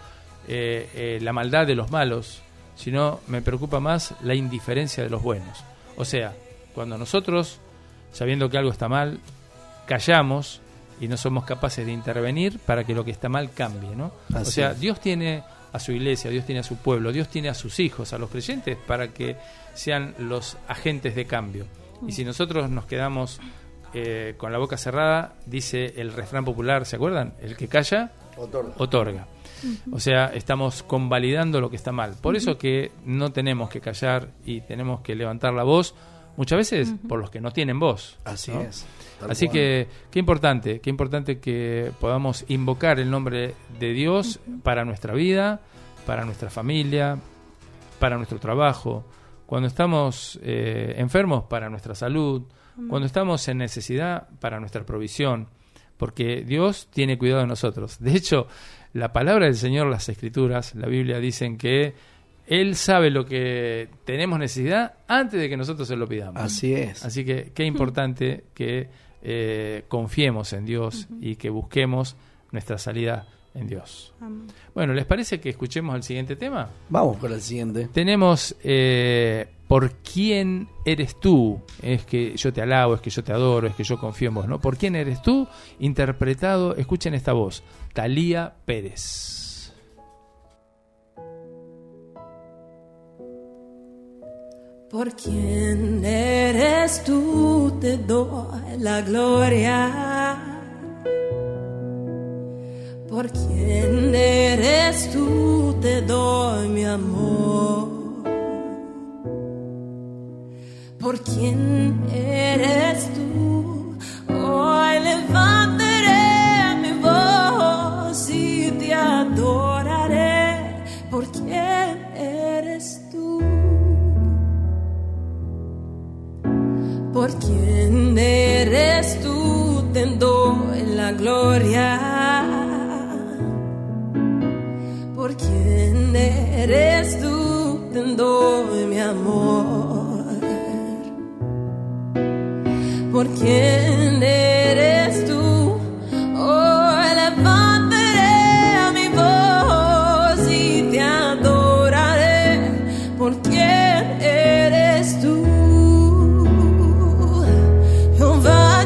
la maldad de los malos, sino me preocupa más la indiferencia de los buenos. O sea, cuando nosotros, sabiendo que algo está mal, callamos y no somos capaces de intervenir para que lo que está mal cambie, ¿no? Así o sea, es. Dios tiene a su iglesia, Dios tiene a su pueblo, Dios tiene a sus hijos, a los creyentes, para que sean los agentes de cambio. Y si nosotros nos quedamos con la boca cerrada, dice el refrán popular, ¿se acuerdan? El que calla, otorga. O sea, estamos convalidando lo que está mal. Por eso que no tenemos que callar y tenemos que levantar la voz, muchas veces por los que no tienen voz. Así ¿no? es. Así que qué importante que podamos invocar el nombre de Dios para nuestra vida, para nuestra familia, para nuestro trabajo, cuando estamos enfermos, para nuestra salud, cuando estamos en necesidad, para nuestra provisión, porque Dios tiene cuidado de nosotros. De hecho, la palabra del Señor, las Escrituras, la Biblia, dicen que Él sabe lo que tenemos necesidad antes de que nosotros se lo pidamos. Así es. Así que qué importante que confiemos en Dios y que busquemos nuestra salida en Dios. Amén. Bueno, ¿les parece que escuchemos el siguiente tema? Vamos con el siguiente. Tenemos ¿por quién eres tú? Es que yo te alabo, es que yo te adoro, es que yo confío en vos, ¿no? ¿Por quién eres tú? Interpretado, escuchen esta voz, Thalía Pérez. Por quién eres tú, te doy la gloria. Por quién eres tú, te doy mi amor. Por quién eres tú, hoy levantaré mi voz y te adoraré. Por quién eres tú. Por quién eres tú, te doy la gloria. Por quién eres tú, te doy mi amor. Por quién eres tú, hoy levantaré mi voz y te adoraré. Por quién eres tú. Jehová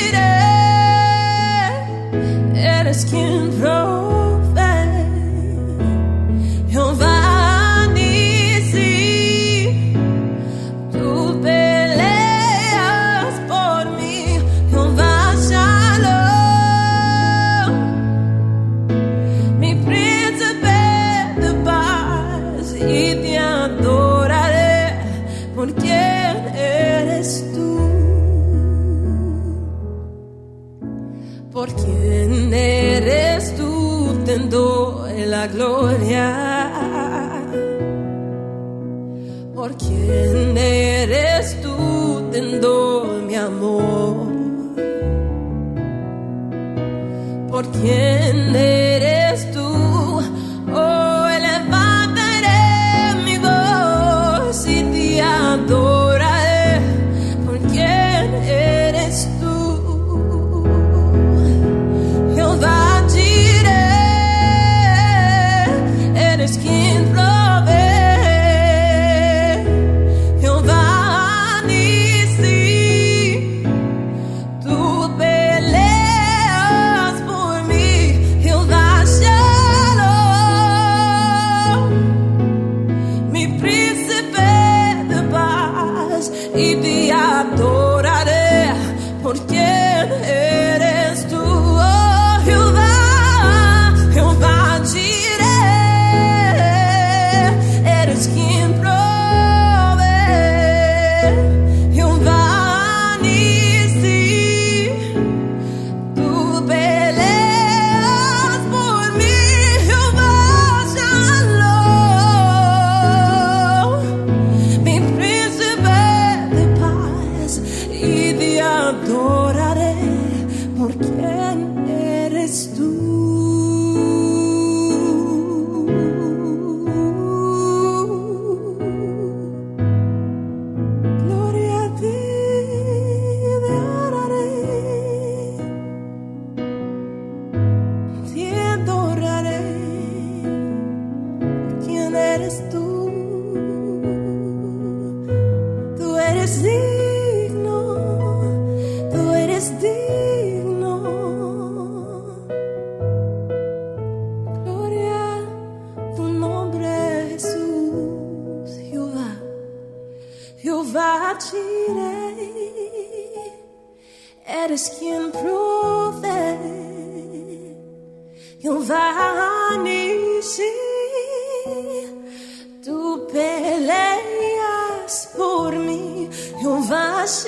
Jireh, eres quien provee. Jehová Nissi, tú peleas por mí. Jehová Shalom, mi príncipe de paz, y te adoraré. ¿por quién eres tú? ¿Por quién eres tú? Te doy la gloria. ¿Por quién eres tú? Te doy mi amor. ¿Por quién eres tú? Oh, levantaré mi voz y te adoraré. ¿Por quién eres tú? Jehová Jireh, eres quien provee. Jehová Nissi, tú peleas por mí. Jehová Shalom, mi príncipe de paz, y te adoraré. ¿Por quién eres tú? Oh, Jehová, Jehová Jireh, eres quien provee. Jehová Nissi, tú peleas por mí. Jehová Shalom, mi príncipe de paz, y te adoraré. ¿Por quién eres tú? Gloria a ti, te adoraré, te adoraré. ¿Por quién eres tú? Tú eres digno, tú eres digno. Gloria a tu nombre, Jesús. Jehová, Jehová Jireh, eres quien provee. Jehová Nissi, tú peleas por mí. Jehová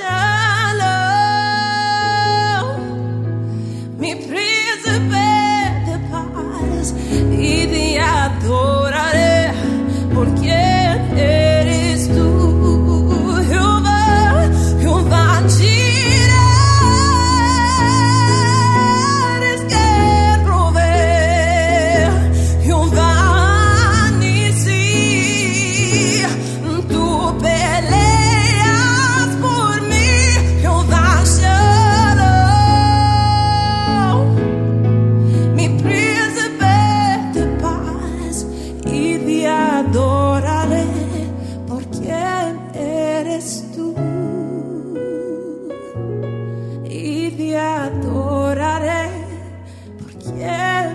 Shalom, mi príncipe de paz, y te adoraré. ¿Por quién eres tú? Jehová, Jehová Jireh, eres quien provee. Jehová Nissi, tú peleas por mí. Jehová Shalom, mi príncipe de paz, y te adoraré. ¿Por quién eres tú? Y te adoraré. ¿Por quién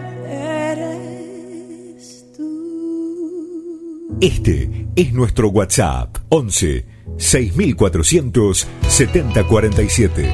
eres tú? Este es nuestro WhatsApp 11 6400 7047.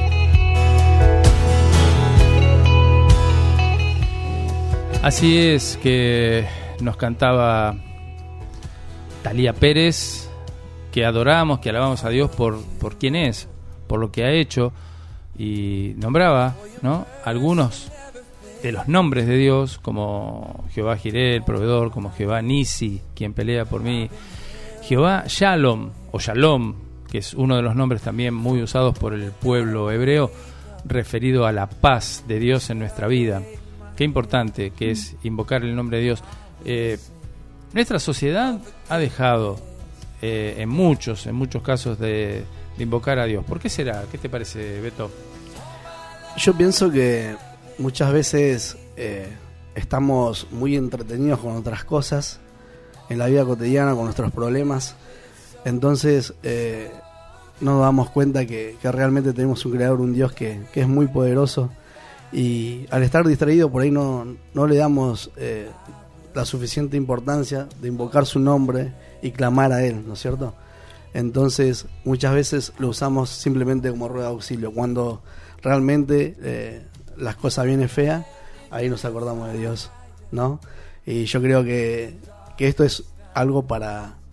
Así es que nos cantaba Talía Pérez, que adoramos, que alabamos a Dios por quién es, por lo que ha hecho, y nombraba, ¿no?, algunos de los nombres de Dios, como Jehová Jireh, el proveedor, como Jehová Nissi, quien pelea por mí, Jehová Shalom, o Shalom, que es uno de los nombres también muy usados por el pueblo hebreo, referido a la paz de Dios en nuestra vida. Qué importante que es invocar el nombre de Dios. Nuestra sociedad ha dejado en muchos casos de invocar a Dios. ¿Por qué será? ¿Qué te parece, Beto? Yo pienso que muchas veces estamos muy entretenidos con otras cosas en la vida cotidiana, con nuestros problemas. Entonces no nos damos cuenta que realmente tenemos un creador, un Dios que es muy poderoso, y al estar distraído por ahí no le damos la suficiente importancia de invocar su nombre y clamar a Él, ¿no es cierto? Entonces muchas veces lo usamos simplemente como rueda de auxilio. Cuando realmente las cosas vienen feas, ahí nos acordamos de Dios, ¿no? Y yo creo que esto es algo para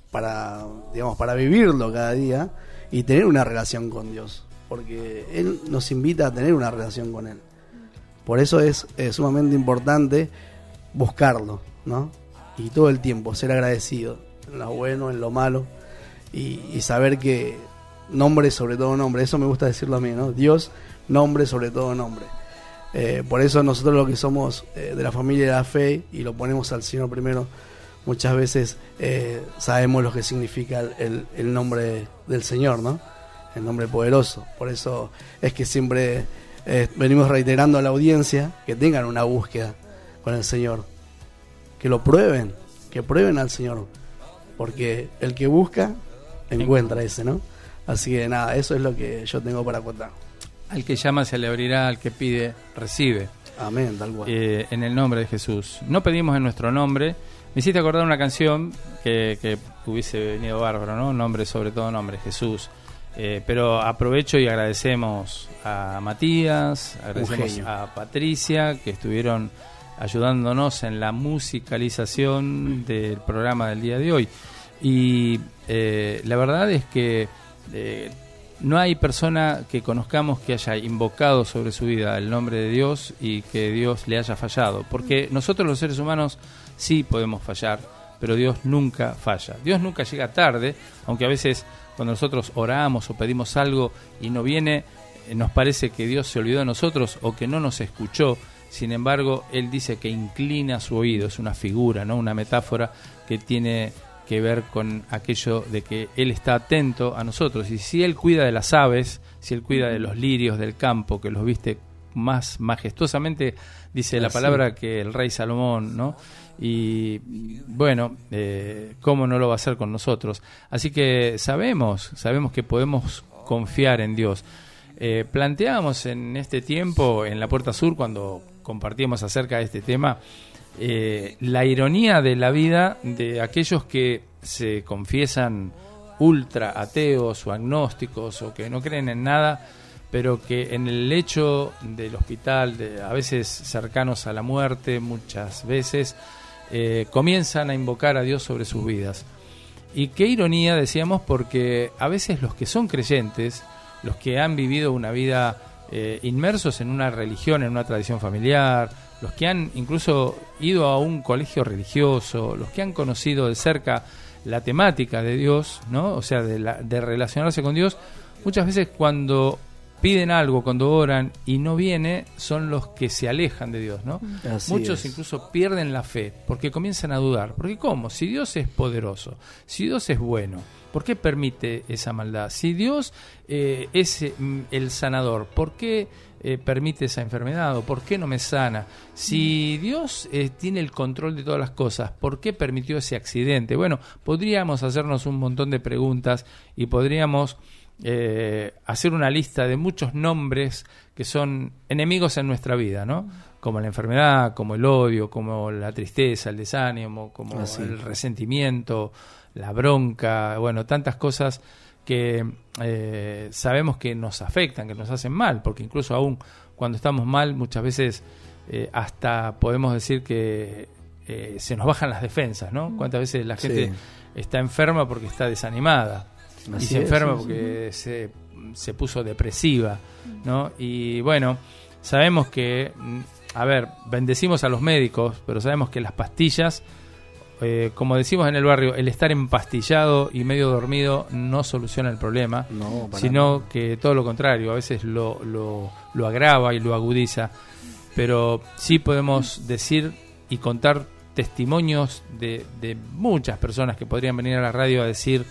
digamos, para vivirlo cada día y tener una relación con Dios, porque Él nos invita a tener una relación con Él. Por eso es sumamente importante buscarlo, ¿no? Y todo el tiempo ser agradecido, en lo bueno, en lo malo, y saber que nombre sobre todo nombre, eso me gusta decirlo a mí, ¿no? Dios, nombre sobre todo nombre. Por eso nosotros los que somos de la familia de la fe y lo ponemos al Señor primero, muchas veces sabemos lo que significa el nombre del Señor, ¿no? El nombre poderoso. Por eso es que siempre venimos reiterando a la audiencia que tengan una búsqueda con el Señor, que lo prueben, que prueben al Señor, porque el que busca encuentra ese, ¿no? Así que nada, eso es lo que yo tengo para contar. Al que llama se le abrirá, al que pide recibe. Amén, tal cual. En el nombre de Jesús. No pedimos en nuestro nombre. Me hiciste acordar una canción que hubiese venido bárbaro, ¿no? Nombre sobre todo nombre, Jesús. Pero aprovecho y agradecemos a Matías, agradecemos a Patricia, que estuvieron ayudándonos en la musicalización del programa del día de hoy. Y la verdad es que no hay persona que conozcamos que haya invocado sobre su vida el nombre de Dios y que Dios le haya fallado, porque nosotros los seres humanos sí podemos fallar, pero Dios nunca falla. Dios nunca llega tarde, aunque a veces cuando nosotros oramos o pedimos algo y no viene, nos parece que Dios se olvidó de nosotros o que no nos escuchó. Sin embargo, Él dice que inclina su oído, es una figura, ¿no? Una metáfora que tiene que ver con aquello de que Él está atento a nosotros. Y si Él cuida de las aves, si Él cuida de los lirios del campo, que los viste más majestuosamente, dice la palabra, que el rey Salomón, ¿no? Y bueno, ¿cómo no lo va a hacer con nosotros? Así que sabemos que podemos confiar en Dios. Planteábamos en este tiempo, en la Puerta Sur, cuando compartíamos acerca de este tema, la ironía de la vida de aquellos que se confiesan ultra ateos o agnósticos o que no creen en nada, pero que en el lecho del hospital, a veces cercanos a la muerte, muchas veces comienzan a invocar a Dios sobre sus vidas. Y qué ironía, decíamos, porque a veces los que son creyentes, los que han vivido una vida inmersos en una religión, en una tradición familiar, los que han incluso ido a un colegio religioso, los que han conocido de cerca la temática de Dios, ¿no? O sea, de relacionarse con Dios, muchas veces cuando piden algo, cuando oran y no viene, son los que se alejan de Dios, ¿no? Muchos incluso pierden la fe porque comienzan a dudar. Porque ¿cómo? Si Dios es poderoso, si Dios es bueno, ¿por qué permite esa maldad? Si Dios es el sanador, ¿por qué permite esa enfermedad? ¿O por qué no me sana? Si Dios tiene el control de todas las cosas, ¿por qué permitió ese accidente? Bueno, podríamos hacernos un montón de preguntas y podríamos hacer una lista de muchos nombres que son enemigos en nuestra vida, ¿no? Como la enfermedad, como el odio, como la tristeza, el desánimo, como el resentimiento, la bronca, bueno, tantas cosas que sabemos que nos afectan, que nos hacen mal, porque incluso aún cuando estamos mal, muchas veces hasta podemos decir que se nos bajan las defensas, ¿no? Cuántas veces la gente está enferma porque está desanimada. Y se enferma porque se puso depresiva, ¿no? Y bueno, sabemos que, bendecimos a los médicos, pero sabemos que las pastillas, como decimos en el barrio, el estar empastillado y medio dormido no soluciona el problema, sino que todo lo contrario, a veces lo agrava y lo agudiza. Pero sí podemos decir y contar testimonios de muchas personas que podrían venir a la radio a decir: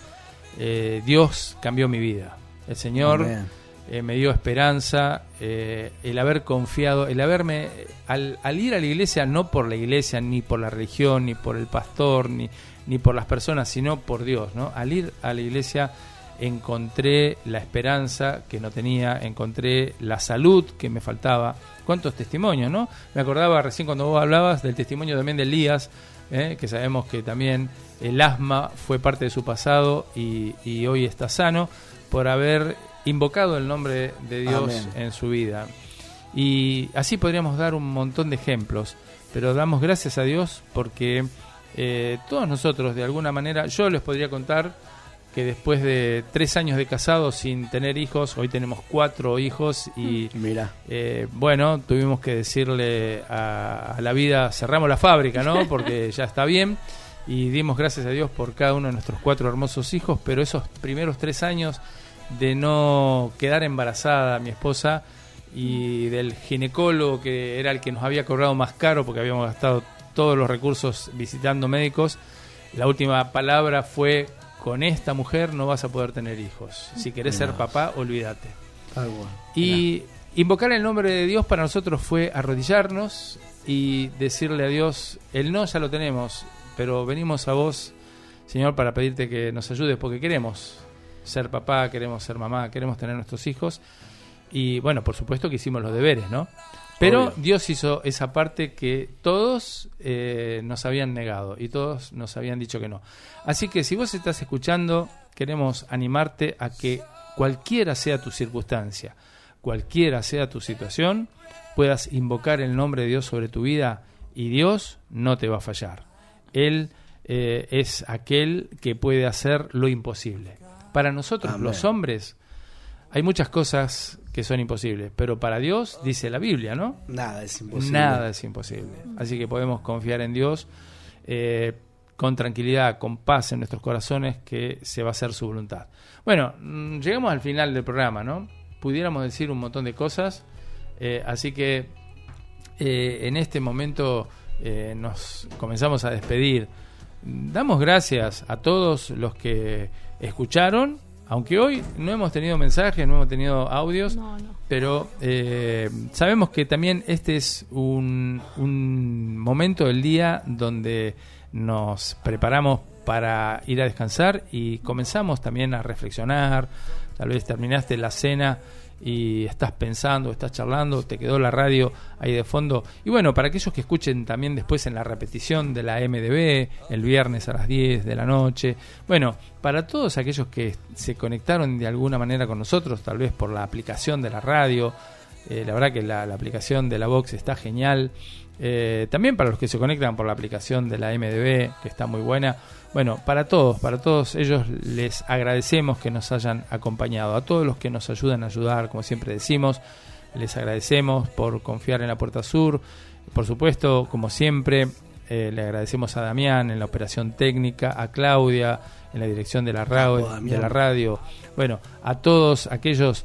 Dios cambió mi vida, el Señor me dio esperanza, el haber confiado, el haberme, al ir a la iglesia, no por la iglesia, ni por la religión, ni por el pastor, ni por las personas, sino por Dios, ¿no? Al ir a la iglesia encontré la esperanza que no tenía, encontré la salud que me faltaba. ¿Cuántos testimonios, no? Me acordaba recién cuando vos hablabas del testimonio también de Elías, que sabemos que también el asma fue parte de su pasado y hoy está sano por haber invocado el nombre de Dios en su vida. Y así podríamos dar un montón de ejemplos, pero damos gracias a Dios porque todos nosotros, de alguna manera, yo les podría contar que después de 3 años de casados sin tener hijos, hoy tenemos 4 hijos y Mira. bueno, tuvimos que decirle a la vida, cerramos la fábrica, ¿no? Porque ya está bien, y dimos gracias a Dios por cada uno de nuestros 4 hermosos hijos, pero esos primeros 3 años de no quedar embarazada mi esposa y del ginecólogo que era el que nos había cobrado más caro porque habíamos gastado todos los recursos visitando médicos, la última palabra fue: con esta mujer no vas a poder tener hijos. Si querés ser papá, olvídate. Y invocar el nombre de Dios para nosotros fue arrodillarnos y decirle a Dios, el no ya lo tenemos, pero venimos a vos, Señor, para pedirte que nos ayudes, porque queremos ser papá, queremos ser mamá, queremos tener nuestros hijos. Y bueno, por supuesto que hicimos los deberes, ¿no? Pero obvio, Dios hizo esa parte que todos nos habían negado y todos nos habían dicho que no. Así que si vos estás escuchando, queremos animarte a que cualquiera sea tu circunstancia, cualquiera sea tu situación, puedas invocar el nombre de Dios sobre tu vida y Dios no te va a fallar. Él es aquel que puede hacer lo imposible. Para nosotros, amén, los hombres, hay muchas cosas que son imposibles, pero para Dios, dice la Biblia, ¿no? Nada es imposible. Nada es imposible. Así que podemos confiar en Dios con tranquilidad, con paz en nuestros corazones, que se va a hacer su voluntad. Bueno, llegamos al final del programa, ¿no? Pudiéramos decir un montón de cosas, así que en este momento nos comenzamos a despedir. Damos gracias a todos los que escucharon, aunque hoy no hemos tenido mensajes, no hemos tenido audios, pero sabemos que también este es un momento del día donde nos preparamos para ir a descansar y comenzamos también a reflexionar. Tal vez terminaste la cena y estás pensando, estás charlando, te quedó la radio ahí de fondo. Y bueno, para aquellos que escuchen también después en la repetición de la MDB, el viernes a las 10 de la noche. Bueno, para todos aquellos que se conectaron de alguna manera con nosotros, tal vez por la aplicación de la radio, la verdad que la aplicación de la Vox está genial. También para los que se conectan por la aplicación de la MDB, que está muy buena. Bueno, para todos ellos les agradecemos que nos hayan acompañado. A todos los que nos ayudan a ayudar, como siempre decimos, les agradecemos por confiar en la Puerta Sur. Por supuesto, como siempre, le agradecemos a Damián en la operación técnica, a Claudia en la dirección de la radio. Bueno, a todos aquellos,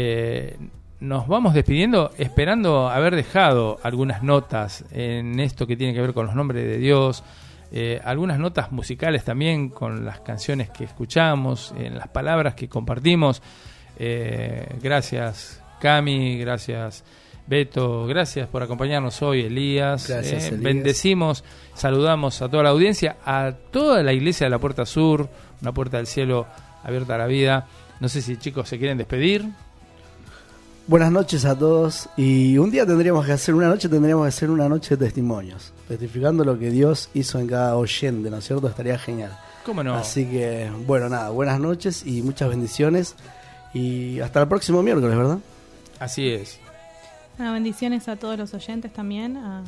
nos vamos despidiendo esperando haber dejado algunas notas en esto que tiene que ver con los nombres de Dios. Algunas notas musicales también con las canciones que escuchamos, en las palabras que compartimos. Gracias Cami, gracias Beto, gracias por acompañarnos hoy, Elías. Gracias, Elías. Bendecimos, saludamos a toda la audiencia, a toda la iglesia de la Puerta Sur, una puerta del cielo abierta a la vida. No sé si chicos se quieren despedir. Buenas noches a todos, y un día tendríamos que hacer una noche de testimonios, testificando lo que Dios hizo en cada oyente, ¿no es cierto? Estaría genial. ¿Cómo no? Así que, bueno, nada, buenas noches y muchas bendiciones, y hasta el próximo miércoles, ¿verdad? Así es. Bueno, bendiciones a todos los oyentes también, a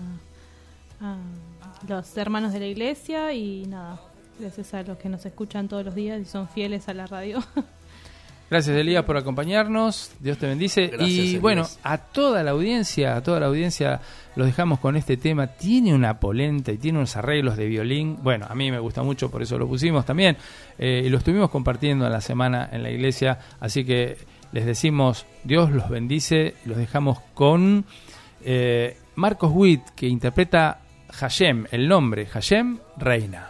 los hermanos de la iglesia, y nada, gracias a los que nos escuchan todos los días y son fieles a la radio. Gracias, Elías, por acompañarnos. Dios te bendice. Gracias, y Elías. bueno, a toda la audiencia los dejamos con este tema. Tiene una polenta y tiene unos arreglos de violín. Bueno, a mí me gusta mucho, por eso lo pusimos también. Y lo estuvimos compartiendo en la semana en la iglesia. Así que les decimos, Dios los bendice. Los dejamos con Marcos Witt, que interpreta Hashem, el nombre Hashem, reina.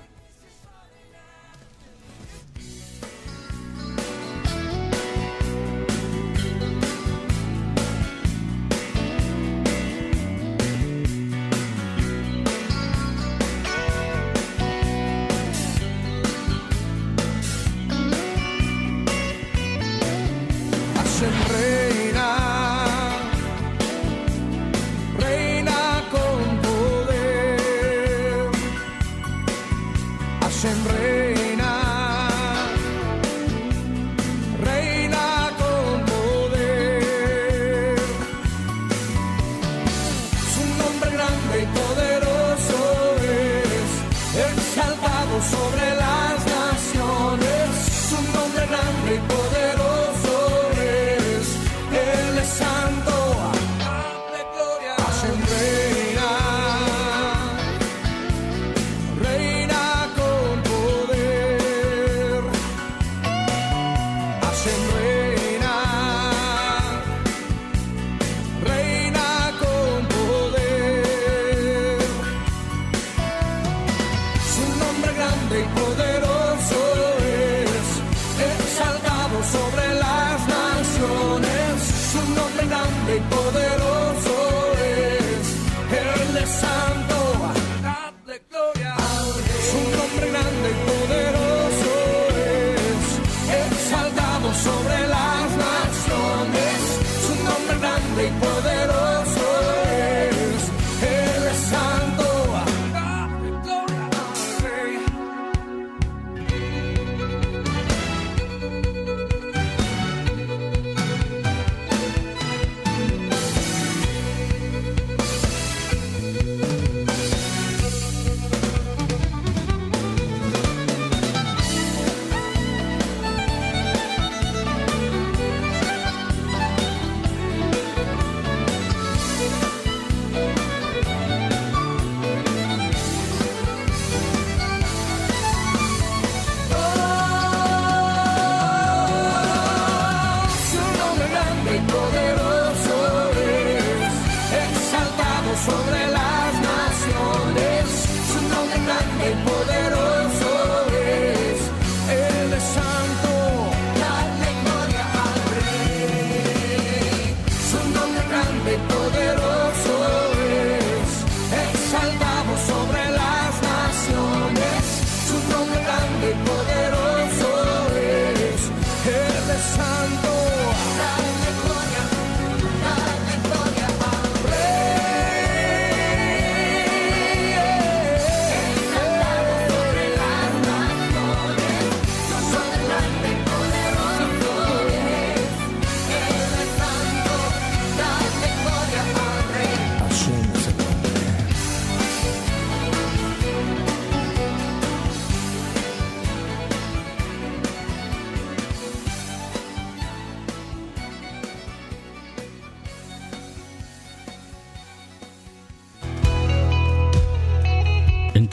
Reina con poder, Hashem reina, reina con poder. Su nombre grande y poderoso es el Shalom.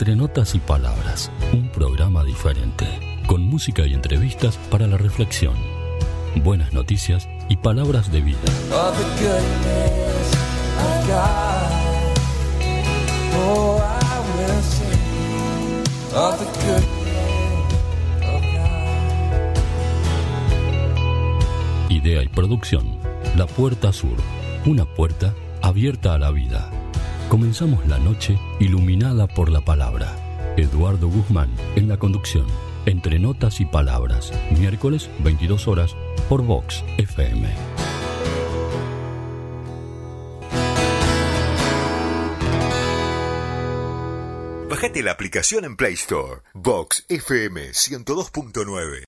Entre Notas y Palabras, un programa diferente, con música y entrevistas para la reflexión, buenas noticias y palabras de vida. Of the goodness of God. Oh, I will sing of the goodness of God. Idea y producción, La Puerta Sur, una puerta abierta a la vida. Comenzamos la noche iluminada por la palabra. Eduardo Guzmán en la conducción. Entre Notas y Palabras, miércoles 22 horas por Vox FM. Bájate la aplicación en Play Store. Vox FM 102.9.